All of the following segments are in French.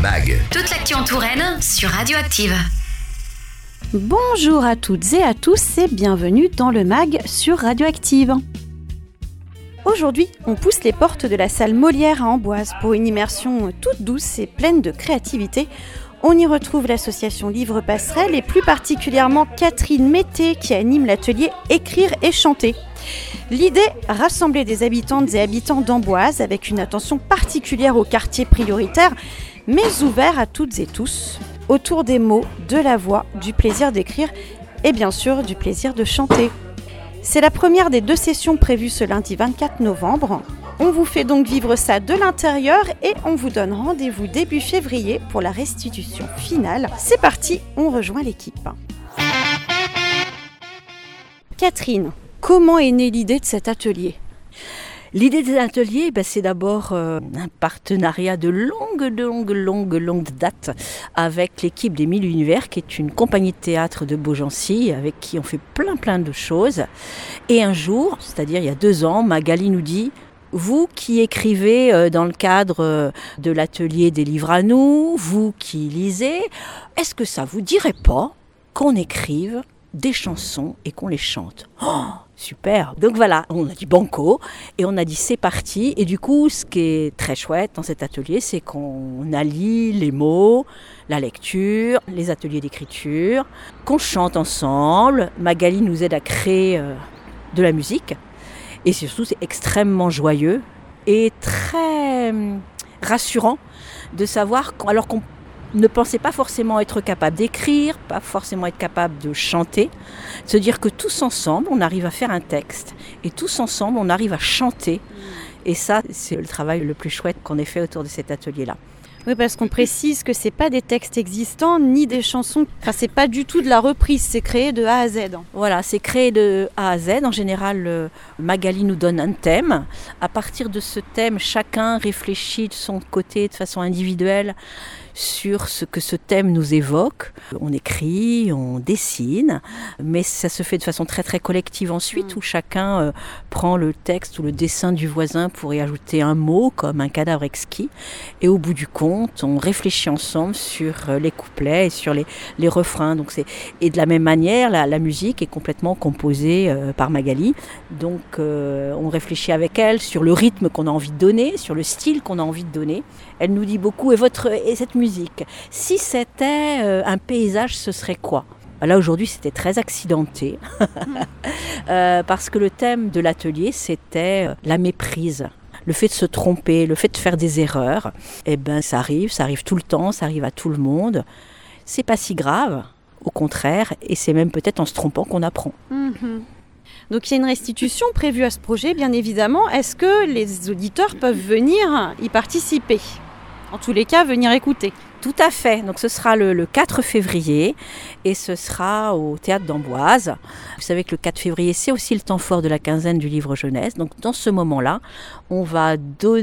MAG. Toute l'actu en Touraine sur Radioactive. Bonjour à toutes et à tous et bienvenue dans le MAG sur Radioactive. Aujourd'hui, on pousse les portes de la salle Molière à Amboise pour une immersion toute douce et pleine de créativité. On y retrouve l'association Livre Passerelle et plus particulièrement Catherine Mété qui anime l'atelier Écrire et chanter. L'idée, rassembler des habitantes et habitants d'Amboise avec une attention particulière aux quartiers prioritaires, mais ouvert à toutes et tous, autour des mots, de la voix, du plaisir d'écrire et bien sûr du plaisir de chanter. C'est la première des 2 sessions prévues ce lundi 24 novembre. On vous fait donc vivre ça de l'intérieur et on vous donne rendez-vous début février pour la restitution finale. C'est parti, on rejoint l'équipe. Catherine, comment est née l'idée de cet atelier ? L'idée de l'atelier, c'est d'abord un partenariat de longue date avec l'équipe des 1000 Univers, qui est une compagnie de théâtre de Beaugency, avec qui on fait plein de choses. Et un jour, c'est-à-dire il y a 2 ans, Magali nous dit « Vous qui écrivez dans le cadre de l'atelier des livres à nous, vous qui lisez, est-ce que ça vous dirait pas qu'on écrive des chansons et qu'on les chante ?» Super. Donc voilà, on a dit banco et on a dit c'est parti. Et du coup, ce qui est très chouette dans cet atelier, c'est qu'on allie les mots, la lecture, les ateliers d'écriture, qu'on chante ensemble. Magali nous aide à créer de la musique. Et surtout, c'est extrêmement joyeux et très rassurant de savoir alors qu'on ne pensait pas forcément être capable d'écrire, pas forcément être capable de chanter, se dire que tous ensemble, on arrive à faire un texte et tous ensemble, on arrive à chanter. Et ça, c'est le travail le plus chouette qu'on ait fait autour de cet atelier-là. Oui, parce qu'on précise que c'est pas des textes existants ni des chansons. Enfin, c'est pas du tout de la reprise, c'est créé de A à Z. Voilà, c'est créé de A à Z. En général, Magali nous donne un thème. À partir de ce thème, chacun réfléchit de son côté de façon individuelle sur ce que ce thème nous évoque. On écrit, on dessine, mais ça se fait de façon très collective ensuite, où chacun prend le texte ou le dessin du voisin pour y ajouter un mot, comme un cadavre exquis. Et au bout du compte, on réfléchit ensemble sur les couplets et sur les refrains. Donc et de la même manière, la musique est complètement composée par Magali. Donc on réfléchit avec elle sur le rythme qu'on a envie de donner, sur le style qu'on a envie de donner. Elle nous dit beaucoup, et cette musique, si c'était un paysage, ce serait quoi ? Là, aujourd'hui, c'était très accidenté, parce que le thème de l'atelier, c'était la méprise. Le fait de se tromper, le fait de faire des erreurs, ça arrive tout le temps, ça arrive à tout le monde. C'est pas si grave, au contraire, et c'est même peut-être en se trompant qu'on apprend. Donc il y a une restitution prévue à ce projet, bien évidemment. Est-ce que les auditeurs peuvent venir y participer ? En tous les cas, venir écouter. Tout à fait. Donc ce sera le 4 février et ce sera au Théâtre d'Amboise. Vous savez que le 4 février, c'est aussi le temps fort de la quinzaine du livre jeunesse. Donc dans ce moment-là, on va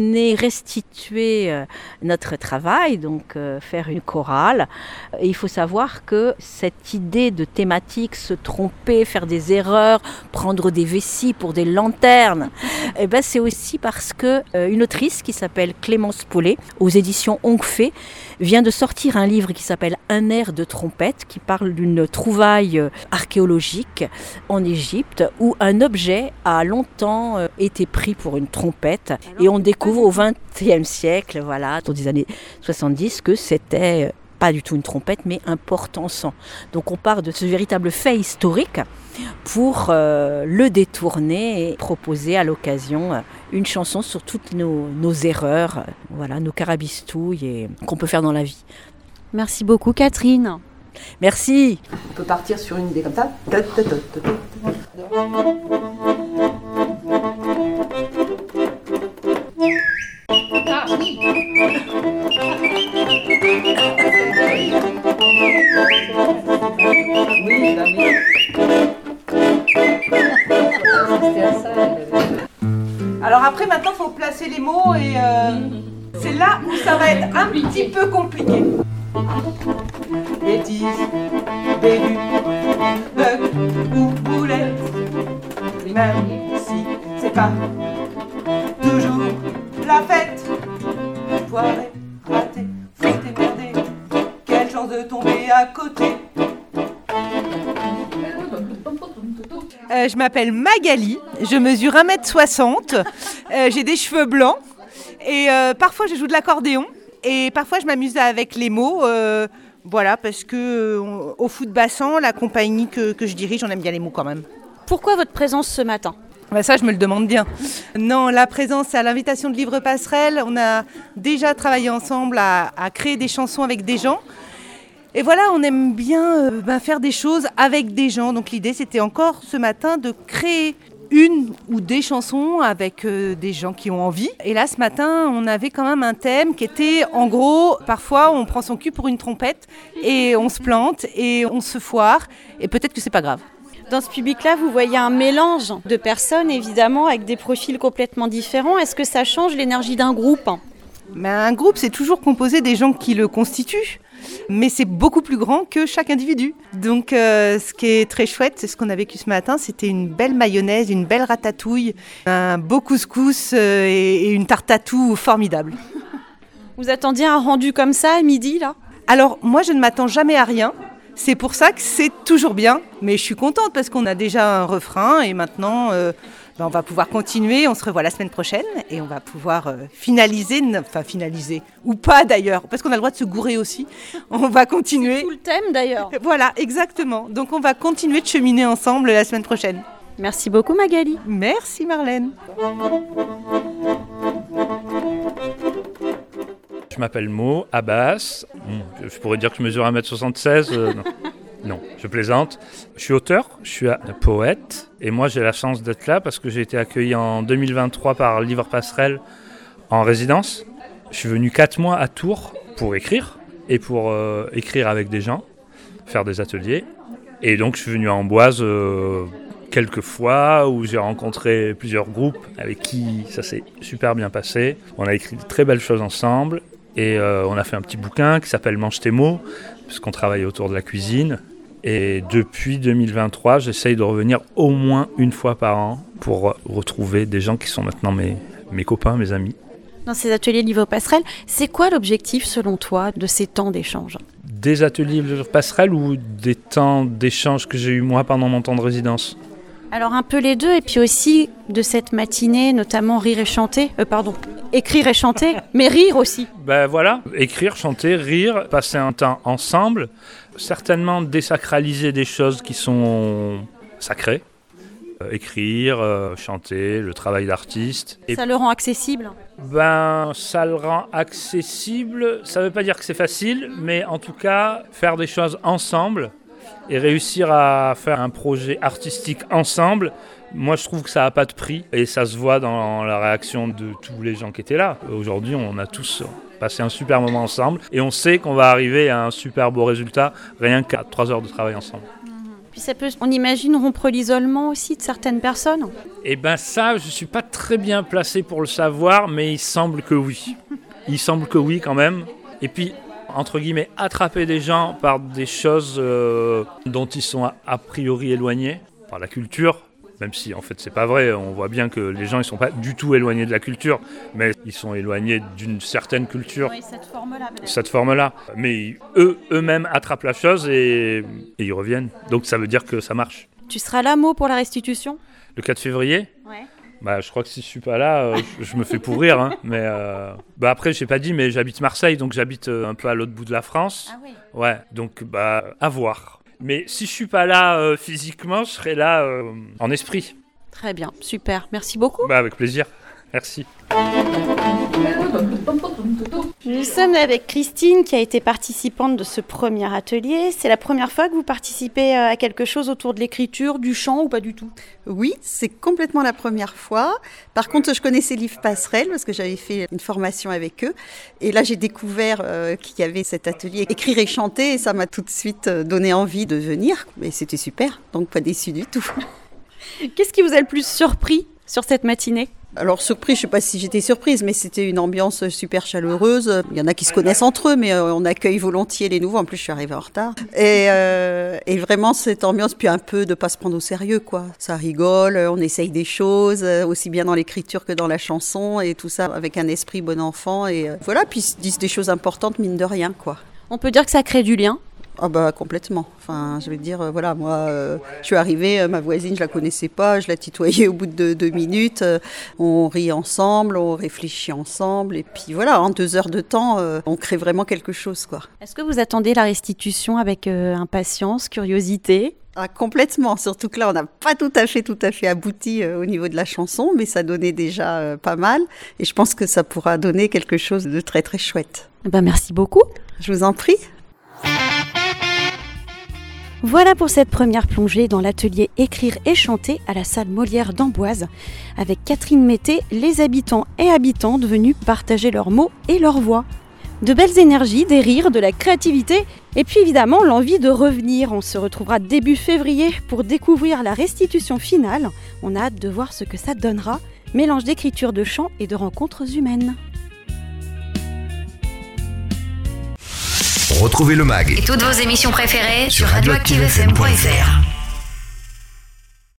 restituer notre travail, donc faire une chorale. Et il faut savoir que cette idée de thématique, se tromper, faire des erreurs, prendre des vessies pour des lanternes, c'est aussi parce que une autrice qui s'appelle Clémence Paulet, aux éditions Onc-Fé, vient de sortir un livre qui s'appelle Un air de trompette, qui parle d'une trouvaille archéologique en Égypte où un objet a longtemps été pris pour une trompette. Et on découvre au XXe siècle, dans les années 70, que c'était pas du tout une trompette, mais un porte-encens. Donc on part de ce véritable fait historique pour le détourner et proposer à l'occasion une chanson sur toutes nos erreurs, nos carabistouilles qu'on peut faire dans la vie. Merci beaucoup Catherine. Merci. On peut partir sur une idée comme ça. Alors après, maintenant, il faut placer les mots et c'est là où ça va être un petit peu compliqué. Bêtises, début, bug ou boulette. Même si c'est pas toujours la fête. Poiré, raté, foutez-moi à côté. Je m'appelle Magali, je mesure 1m60, j'ai des cheveux blancs et parfois je joue de l'accordéon et parfois je m'amuse avec les mots. Voilà, parce que au foot bassin, la compagnie que je dirige, on aime bien les mots quand même. Pourquoi votre présence ce matin ? Ça, je me le demande bien. Non, la présence, c'est à l'invitation de Livre Passerelle. On a déjà travaillé ensemble à créer des chansons avec des gens. Et voilà, on aime bien faire des choses avec des gens. Donc l'idée, c'était encore ce matin de créer une ou des chansons avec des gens qui ont envie. Et là, ce matin, on avait quand même un thème qui était, en gros, parfois, on prend son cul pour une trompette et on se plante et on se foire. Et peut-être que c'est pas grave. Dans ce public-là, vous voyez un mélange de personnes, évidemment, avec des profils complètement différents. Est-ce que ça change l'énergie d'un groupe ? Un groupe, c'est toujours composé des gens qui le constituent. Mais c'est beaucoup plus grand que chaque individu. Donc ce qui est très chouette, c'est ce qu'on a vécu ce matin, c'était une belle mayonnaise, une belle ratatouille, un beau couscous et une tarte à tout formidable. Vous attendiez un rendu comme ça à midi, là ? Alors moi je ne m'attends jamais à rien, c'est pour ça que c'est toujours bien. Mais je suis contente parce qu'on a déjà un refrain et maintenant on va pouvoir continuer, on se revoit la semaine prochaine et on va pouvoir finaliser, ou pas d'ailleurs, parce qu'on a le droit de se gourer aussi. On va continuer. C'est tout le thème d'ailleurs. Voilà, exactement. Donc on va continuer de cheminer ensemble la semaine prochaine. Merci beaucoup Magali. Merci Marlène. Je m'appelle Mo Abbas. Je pourrais dire que je mesure 1m76. Non, je plaisante. Je suis auteur, je suis poète et moi j'ai la chance d'être là parce que j'ai été accueilli en 2023 par Livre Passerelle en résidence. Je suis venu 4 mois à Tours pour écrire et pour écrire avec des gens, faire des ateliers. Et donc je suis venu à Amboise quelques fois où j'ai rencontré plusieurs groupes avec qui ça s'est super bien passé. On a écrit de très belles choses ensemble et on a fait un petit bouquin qui s'appelle Mange tes mots parce qu'on travaille autour de la cuisine. Et depuis 2023, j'essaye de revenir au moins une fois par an pour retrouver des gens qui sont maintenant mes copains, mes amis. Dans ces ateliers Livre Passerelle, c'est quoi l'objectif selon toi de ces temps d'échange ? Des ateliers Livre Passerelle ou des temps d'échange que j'ai eu moi pendant mon temps de résidence ? Alors un peu les deux, et puis aussi de cette matinée, notamment rire et chanter, écrire et chanter, mais rire aussi. Voilà, écrire, chanter, rire, passer un temps ensemble, certainement désacraliser des choses qui sont sacrées, écrire, chanter, le travail d'artiste. Ça le rend accessible ? Ça le rend accessible, ça ne veut pas dire que c'est facile, mais en tout cas, faire des choses ensemble, et réussir à faire un projet artistique ensemble, moi je trouve que ça n'a pas de prix et ça se voit dans la réaction de tous les gens qui étaient là. Aujourd'hui on a tous passé un super moment ensemble et on sait qu'on va arriver à un super beau résultat rien qu'à 3 heures de travail ensemble. Puis ça peut, on imagine, rompre l'isolement aussi de certaines personnes ? Ça je ne suis pas très bien placé pour le savoir, mais il semble que oui. Il semble que oui quand même. Et puis entre guillemets, attraper des gens par des choses dont ils sont a priori éloignés, par la culture, même si en fait c'est pas vrai, on voit bien que les gens ils sont pas du tout éloignés de la culture, mais ils sont éloignés d'une certaine culture. Oui, cette forme-là. Mais eux-mêmes attrapent la chose et ils reviennent. Donc ça veut dire que ça marche. Tu seras là, Mo, pour la restitution ? Le 4 février ? Ouais. Je crois que si je suis pas là, je me fais pourrir. Hein. Mais après, j'ai pas dit, mais j'habite Marseille, donc j'habite un peu à l'autre bout de la France. Ah oui. Ouais, donc à voir. Mais si je suis pas là physiquement, je serai là en esprit. Très bien, super. Merci beaucoup. Avec plaisir. Merci. Nous sommes avec Christine qui a été participante de ce premier atelier. C'est la première fois que vous participez à quelque chose autour de l'écriture, du chant ou pas du tout ? Oui, c'est complètement la première fois. Par contre, je connaissais Livre Passerelle parce que j'avais fait une formation avec eux. Et là, j'ai découvert qu'il y avait cet atelier écrire et chanter et ça m'a tout de suite donné envie de venir. Et c'était super, donc pas déçu du tout. Qu'est-ce qui vous a le plus surpris sur cette matinée ? Alors surprise, je ne sais pas si j'étais surprise, mais c'était une ambiance super chaleureuse. Il y en a qui se connaissent entre eux, mais on accueille volontiers les nouveaux. En plus, je suis arrivée en retard. Et vraiment, cette ambiance, puis un peu de ne pas se prendre au sérieux, quoi. Ça rigole, on essaye des choses, aussi bien dans l'écriture que dans la chanson, et tout ça avec un esprit bon enfant. Et voilà, puis ils se disent des choses importantes, mine de rien, quoi. On peut dire que ça crée du lien ? Ah bah complètement. Enfin, je veux dire, voilà, moi, je suis arrivée, ma voisine, je la connaissais pas, je la tutoyais au bout de 2 minutes. On rit ensemble, on réfléchit ensemble, et puis voilà, en 2 heures de temps, on crée vraiment quelque chose, quoi. Est-ce que vous attendez la restitution avec impatience, curiosité ? Ah, complètement, surtout que là, on n'a pas tout à fait abouti au niveau de la chanson, mais ça donnait déjà pas mal, et je pense que ça pourra donner quelque chose de très très chouette. Ben, merci beaucoup. Je vous en prie. Voilà pour cette première plongée dans l'atelier Écrire et chanter à la salle Molière d'Amboise. Avec Catherine Mété, les habitants et habitantes venus partager leurs mots et leurs voix. De belles énergies, des rires, de la créativité et puis évidemment l'envie de revenir. On se retrouvera début février pour découvrir la restitution finale. On a hâte de voir ce que ça donnera. Mélange d'écriture, de chant et de rencontres humaines. Retrouvez le MAG Et toutes vos émissions préférées sur radioactivefm.fr.